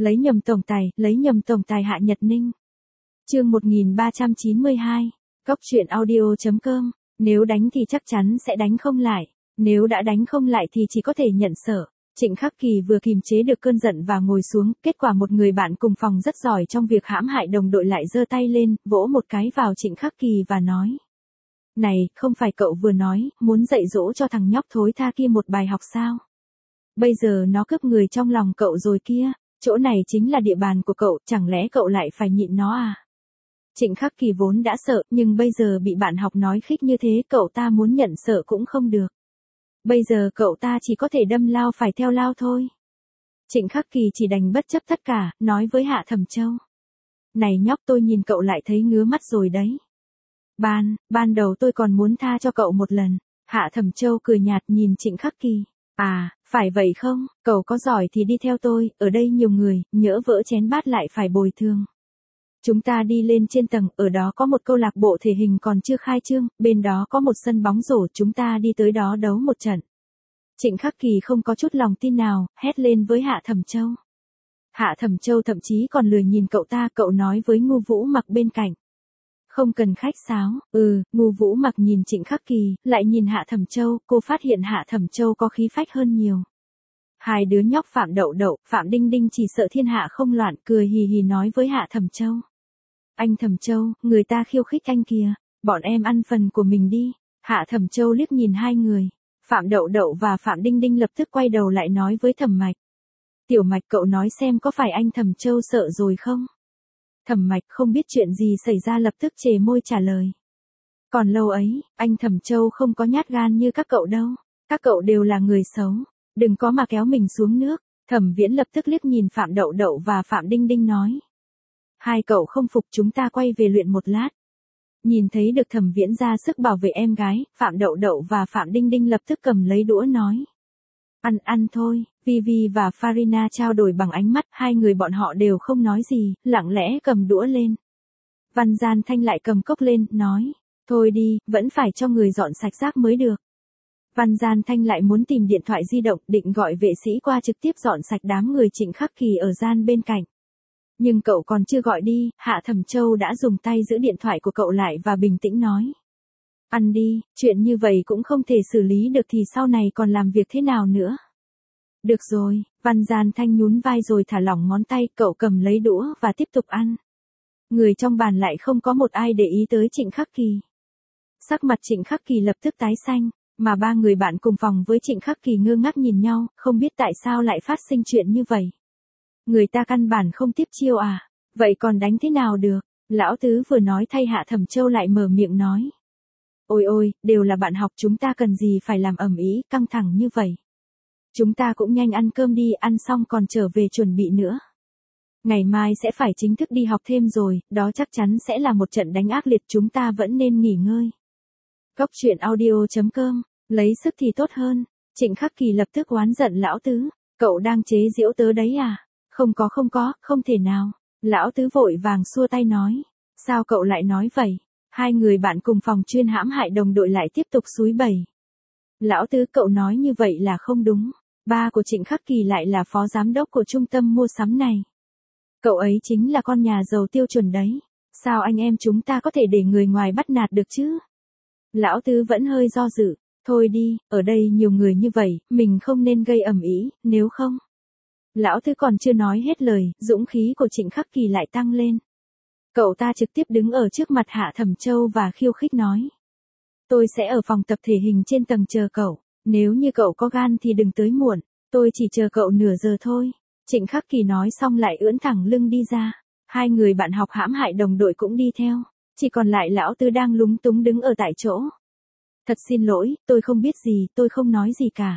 lấy nhầm tổng tài Hạ Nhật Ninh. Chương 1392. Cóc truyện audio.com. Nếu đánh thì chắc chắn sẽ đánh không lại, nếu đã đánh không lại thì chỉ có thể nhận sợ. Trịnh Khắc Kỳ vừa kìm chế được cơn giận và ngồi xuống, kết quả một người bạn cùng phòng rất giỏi trong việc hãm hại đồng đội lại giơ tay lên, vỗ một cái vào Trịnh Khắc Kỳ và nói: "Này, không phải cậu vừa nói, muốn dạy dỗ cho thằng nhóc thối tha kia một bài học sao? Bây giờ nó cướp người trong lòng cậu rồi kia, chỗ này chính là địa bàn của cậu, chẳng lẽ cậu lại phải nhịn nó à?" Trịnh Khắc Kỳ vốn đã sợ, nhưng bây giờ bị bạn học nói khích như thế, cậu ta muốn nhận sợ cũng không được. Bây giờ cậu ta chỉ có thể đâm lao phải theo lao thôi. Trịnh Khắc Kỳ chỉ đành bất chấp tất cả, nói với Hạ Thẩm Châu: "Này nhóc, tôi nhìn cậu lại thấy ngứa mắt rồi đấy. Ban đầu tôi còn muốn tha cho cậu một lần." Hạ Thẩm Châu cười nhạt nhìn Trịnh Khắc Kỳ: "À, phải vậy không, cậu có giỏi thì đi theo tôi, ở đây nhiều người, nhỡ vỡ chén bát lại phải bồi thường. Chúng ta đi lên trên tầng, ở đó có một câu lạc bộ thể hình còn chưa khai trương, bên đó có một sân bóng rổ, chúng ta đi tới đó đấu một trận." Trịnh Khắc Kỳ không có chút lòng tin nào, hét lên với Hạ Thẩm Châu. Hạ Thẩm Châu thậm chí còn lười nhìn cậu ta, cậu nói với Ngô Vũ Mặc bên cạnh: "Không cần khách sáo." Ngô Vũ Mặc nhìn Trịnh Khắc Kỳ, lại nhìn Hạ Thẩm Châu, cô phát hiện Hạ Thẩm Châu có khí phách hơn nhiều. Hai đứa nhóc Phạm Đậu Đậu, Phạm Đinh Đinh chỉ sợ thiên hạ không loạn, cười hì hì nói với Hạ Thẩm Châu: "Anh Thẩm Châu, người ta khiêu khích anh kìa, bọn em ăn phần của mình đi." Hạ Thẩm Châu liếc nhìn hai người, Phạm Đậu Đậu và Phạm Đinh Đinh lập tức quay đầu lại nói với Thẩm Mạch: "Tiểu Mạch, cậu nói xem có phải anh Thẩm Châu sợ rồi không?" Thẩm Mạch không biết chuyện gì xảy ra lập tức chề môi trả lời: "Còn lâu ấy, anh Thẩm Châu không có nhát gan như các cậu đâu, các cậu đều là người xấu, đừng có mà kéo mình xuống nước." Thẩm Viễn lập tức liếc nhìn Phạm Đậu Đậu và Phạm Đinh Đinh nói: "Hai cậu không phục chúng ta quay về luyện một lát." Nhìn thấy được Thẩm Viễn ra sức bảo vệ em gái, Phạm Đậu Đậu và Phạm Đinh Đinh lập tức cầm lấy đũa nói: Ăn thôi." Vivi và Farina trao đổi bằng ánh mắt, hai người bọn họ đều không nói gì, lặng lẽ cầm đũa lên. Văn Gian Thanh lại cầm cốc lên, nói: "Thôi đi, vẫn phải cho người dọn sạch rác mới được." Văn Gian Thanh lại muốn tìm điện thoại di động, định gọi vệ sĩ qua trực tiếp dọn sạch đám người Trịnh Khắc Kỳ ở gian bên cạnh. Nhưng cậu còn chưa gọi đi, Hạ Thẩm Châu đã dùng tay giữ điện thoại của cậu lại và bình tĩnh nói: "Ăn đi, chuyện như vậy cũng không thể xử lý được thì sau này còn làm việc thế nào nữa?" "Được rồi." Văn Gian Thanh nhún vai rồi thả lỏng ngón tay, cậu cầm lấy đũa và tiếp tục ăn. Người trong bàn lại không có một ai để ý tới Trịnh Khắc Kỳ. Sắc mặt Trịnh Khắc Kỳ lập tức tái xanh, mà ba người bạn cùng phòng với Trịnh Khắc Kỳ ngơ ngác nhìn nhau, không biết tại sao lại phát sinh chuyện như vậy. Người ta căn bản không tiếp chiêu à, vậy còn đánh thế nào được? Lão Tứ vừa nói thay Hạ Thẩm Châu lại mở miệng nói: "Ôi ôi, đều là bạn học, chúng ta cần gì phải làm ầm ĩ, căng thẳng như vậy. Chúng ta cũng nhanh ăn cơm đi, ăn xong còn trở về chuẩn bị nữa. Ngày mai sẽ phải chính thức đi học thêm rồi, đó chắc chắn sẽ là một trận đánh ác liệt, chúng ta vẫn nên nghỉ ngơi." Cóc truyện audio.com. Lấy sức thì tốt hơn. Trịnh Khắc Kỳ lập tức oán giận Lão Tứ: "Cậu đang chế giễu tớ đấy à?" Không có, không thể nào." Lão Tứ vội vàng xua tay nói: "Sao cậu lại nói vậy?" Hai người bạn cùng phòng chuyên hãm hại đồng đội lại tiếp tục xúi bẩy. "Lão Tứ, cậu nói như vậy là không đúng. Ba của Trịnh Khắc Kỳ lại là phó giám đốc của trung tâm mua sắm này. Cậu ấy chính là con nhà giàu tiêu chuẩn đấy. Sao anh em chúng ta có thể để người ngoài bắt nạt được chứ?" Lão Tứ vẫn hơi do dự: "Thôi đi, ở đây nhiều người như vậy, mình không nên gây ầm ĩ, nếu không." Lão Tứ còn chưa nói hết lời, dũng khí của Trịnh Khắc Kỳ lại tăng lên. Cậu ta trực tiếp đứng ở trước mặt Hạ Thẩm Châu và khiêu khích nói: "Tôi sẽ ở phòng tập thể hình trên tầng chờ cậu, nếu như cậu có gan thì đừng tới muộn, tôi chỉ chờ cậu nửa giờ thôi." Trịnh Khắc Kỳ nói xong lại ưỡn thẳng lưng đi ra. Hai người bạn học hãm hại đồng đội cũng đi theo, chỉ còn lại Lão Tứ đang lúng túng đứng ở tại chỗ. "Thật xin lỗi, tôi không biết gì, tôi không nói gì cả."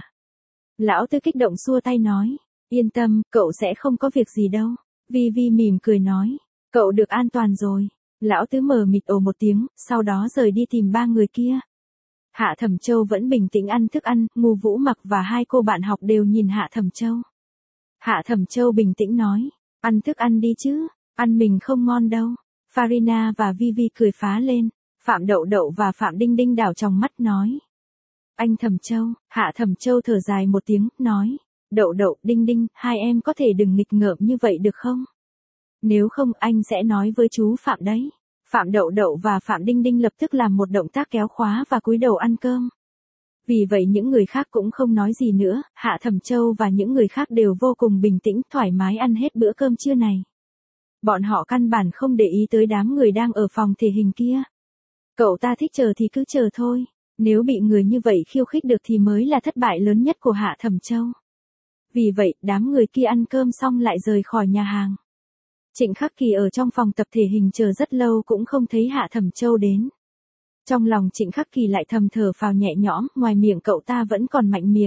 Lão Tứ kích động xua tay nói: "Yên tâm, cậu sẽ không có việc gì đâu." Vi mỉm cười nói: "Cậu được an toàn rồi." Lão Tứ mờ mịt ồ một tiếng, sau đó rời đi tìm ba người kia. Hạ Thẩm Châu vẫn bình tĩnh ăn thức ăn, Ngô Vũ Mặc và hai cô bạn học đều nhìn Hạ Thẩm Châu. Hạ Thẩm Châu bình tĩnh nói: "Ăn thức ăn đi chứ, ăn mình không ngon đâu." Farina và Vivi cười phá lên. Phạm Đậu Đậu và Phạm Đinh Đinh đảo trong mắt nói: "Anh Thẩm Châu." Hạ Thẩm Châu thở dài một tiếng, nói: Đậu đậu, Đinh Đinh, hai em có thể đừng nghịch ngợm như vậy được không? Nếu không anh sẽ nói với chú Phạm đấy. Phạm Đậu Đậu và Phạm Đinh Đinh lập tức làm một động tác kéo khóa và cúi đầu ăn cơm. Vì vậy những người khác cũng không nói gì nữa, Hạ Thẩm Châu và những người khác đều vô cùng bình tĩnh, thoải mái ăn hết bữa cơm trưa này. Bọn họ căn bản không để ý tới đám người đang ở phòng thể hình kia. Cậu ta thích chờ thì cứ chờ thôi, nếu bị người như vậy khiêu khích được thì mới là thất bại lớn nhất của Hạ Thẩm Châu. Vì vậy, đám người kia ăn cơm xong lại rời khỏi nhà hàng. Trịnh Khắc Kỳ ở trong phòng tập thể hình chờ rất lâu cũng không thấy Hạ Thẩm Châu đến. Trong lòng Trịnh Khắc Kỳ lại thầm thở phào nhẹ nhõm, ngoài miệng cậu ta vẫn còn mạnh miệng.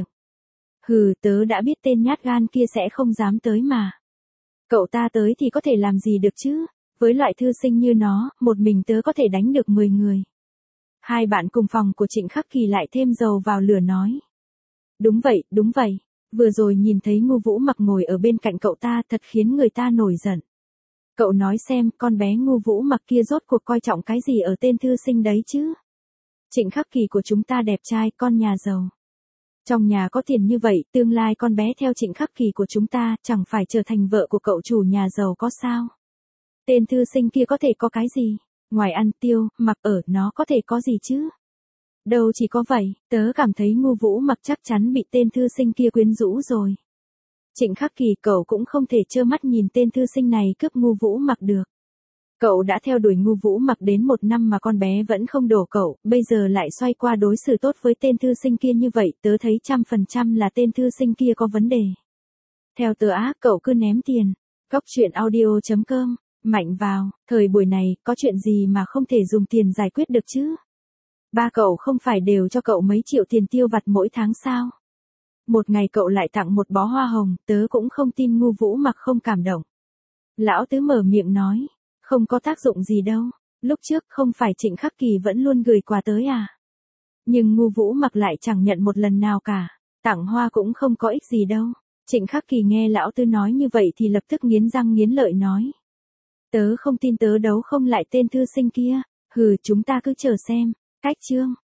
Hừ, tớ đã biết tên nhát gan kia sẽ không dám tới mà. Cậu ta tới thì có thể làm gì được chứ, với loại thư sinh như nó, một mình tớ có thể đánh được 10 người. Hai bạn cùng phòng của Trịnh Khắc Kỳ lại thêm dầu vào lửa nói. Đúng vậy, vừa rồi nhìn thấy Ngô Vũ Mặc ngồi ở bên cạnh cậu ta thật khiến người ta nổi giận. Cậu nói xem con bé Ngô Vũ Mặc kia rốt cuộc coi trọng cái gì ở tên thư sinh đấy chứ? Trịnh Khắc Kỳ của chúng ta đẹp trai, con nhà giàu. Trong nhà có tiền như vậy, tương lai con bé theo Trịnh Khắc Kỳ của chúng ta chẳng phải trở thành vợ của cậu chủ nhà giàu có sao? Tên thư sinh kia có thể có cái gì? Ngoài ăn tiêu, mặc ở, nó có thể có gì chứ? Đâu chỉ có vậy, tớ cảm thấy Ngô Vũ Mặc chắc chắn bị tên thư sinh kia quyến rũ rồi. Trịnh Khắc Kỳ, cậu cũng không thể trơ mắt nhìn tên thư sinh này cướp Ngô Vũ Mặc được. Cậu đã theo đuổi Ngô Vũ Mặc đến 1 năm mà con bé vẫn không đổ cậu, bây giờ lại xoay qua đối xử tốt với tên thư sinh kia như vậy, tớ thấy 100% là tên thư sinh kia có vấn đề. Theo tớ cậu cứ ném tiền. Góc truyện audio.com, mạnh vào, thời buổi này, có chuyện gì mà không thể dùng tiền giải quyết được chứ? Ba cậu không phải đều cho cậu mấy triệu tiền tiêu vặt mỗi tháng sao? Một ngày cậu lại tặng một bó hoa hồng, tớ cũng không tin Ngô Vũ Mặc không cảm động. Lão Tứ mở miệng nói, không có tác dụng gì đâu, lúc trước không phải Trịnh Khắc Kỳ vẫn luôn gửi quà tới à? Nhưng Ngô Vũ Mặc lại chẳng nhận một lần nào cả, tặng hoa cũng không có ích gì đâu. Trịnh Khắc Kỳ nghe Lão Tứ nói như vậy thì lập tức nghiến răng nghiến lợi nói. Tớ không tin, tớ đấu không lại tên thư sinh kia, hừ, chúng ta cứ chờ xem. Cách chương